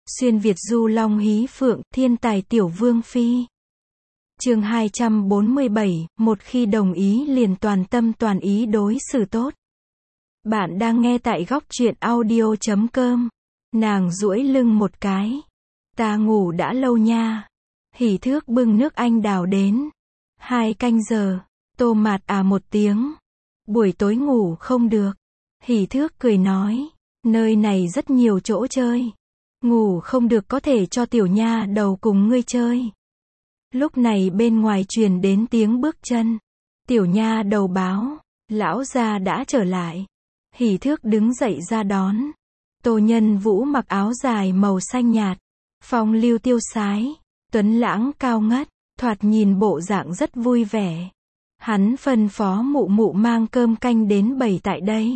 Xuyên Việt du long hí phượng, thiên tài tiểu vương phi. Chương 247, một khi đồng ý liền toàn tâm toàn ý đối xử tốt. Bạn đang nghe tại góc truyện audio.com. Nàng duỗi lưng một cái. Ta ngủ đã lâu nha. Hỉ Thước bưng nước anh đào đến. 2 canh giờ. Tô Mạt à một tiếng. Buổi tối ngủ không được. Hỉ Thước cười nói. Nơi này rất nhiều chỗ chơi. Ngủ không được có thể cho tiểu nha đầu cùng ngươi chơi. Lúc này bên ngoài truyền đến tiếng bước chân. Tiểu nha đầu báo. Lão gia đã trở lại. Hỉ Thước đứng dậy ra đón. Tô Nhân Vũ mặc áo dài màu xanh nhạt. Phong lưu tiêu sái. Tuấn lãng cao ngất. Thoạt nhìn bộ dạng rất vui vẻ. Hắn phân phó mụ mụ mang cơm canh đến bày tại đây.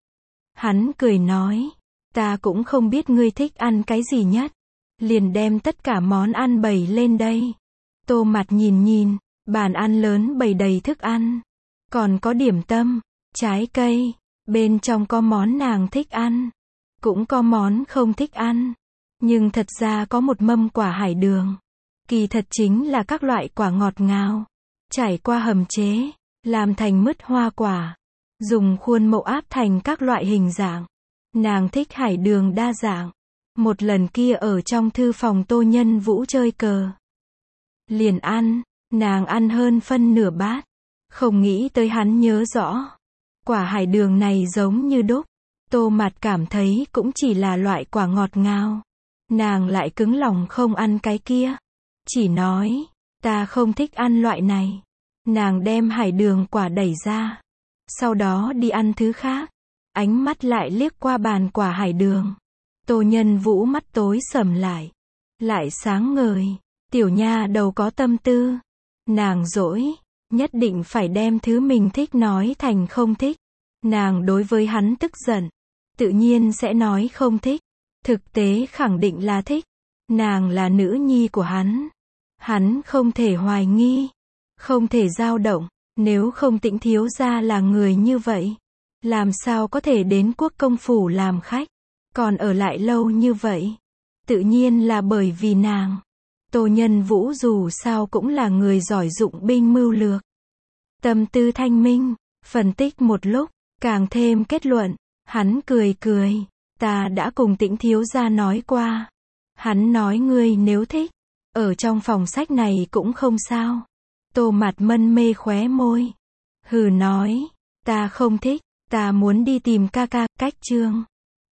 Hắn cười nói. Ta cũng không biết ngươi thích ăn cái gì nhất. Liền đem tất cả món ăn bày lên đây. Tô Mạt nhìn nhìn, bàn ăn lớn bày đầy thức ăn. Còn có điểm tâm, trái cây, bên trong có món nàng thích ăn. Cũng có món không thích ăn. Nhưng thật ra có một mâm quả hải đường. Kỳ thật chính là các loại quả ngọt ngào. Trải qua hầm chế, làm thành mứt hoa quả. Dùng khuôn mẫu áp thành các loại hình dạng. Nàng thích hải đường đa dạng. Một lần kia ở trong thư phòng Tô Nhân Vũ chơi cờ. Liền ăn, nàng ăn hơn phân nửa bát. Không nghĩ tới hắn nhớ rõ. Quả hải đường này giống như đúc. Tô Mạt cảm thấy cũng chỉ là loại quả ngọt ngào. Nàng lại cứng lòng không ăn cái kia. Chỉ nói, ta không thích ăn loại này. Nàng đem hải đường quả đẩy ra. Sau đó đi ăn thứ khác. Ánh mắt lại liếc qua bàn quả hải đường. Tô Nhân Vũ mắt tối sầm lại. Lại sáng ngời. Tiểu nha đầu có tâm tư. Nàng dỗi. Nhất định phải đem thứ mình thích nói thành không thích. Nàng đối với hắn tức giận. Tự nhiên sẽ nói không thích. Thực tế khẳng định là thích. Nàng là nữ nhi của hắn. Hắn không thể hoài nghi. Không thể dao động. Nếu không Tĩnh thiếu gia là người như vậy. Làm sao có thể đến Quốc công phủ làm khách. Còn ở lại lâu như vậy. Tự nhiên là bởi vì nàng. Tô Nhân Vũ dù sao cũng là người giỏi dụng binh mưu lược. Tâm tư thanh minh. Phân tích một lúc. Càng thêm kết luận. Hắn cười cười. Ta đã cùng Tĩnh thiếu gia nói qua. Hắn nói ngươi nếu thích. Ở trong phòng sách này cũng không sao. Tô Mạt mân mê khóe môi. Hừ nói. Ta không thích. Ta muốn đi tìm ca ca, Cách Trương.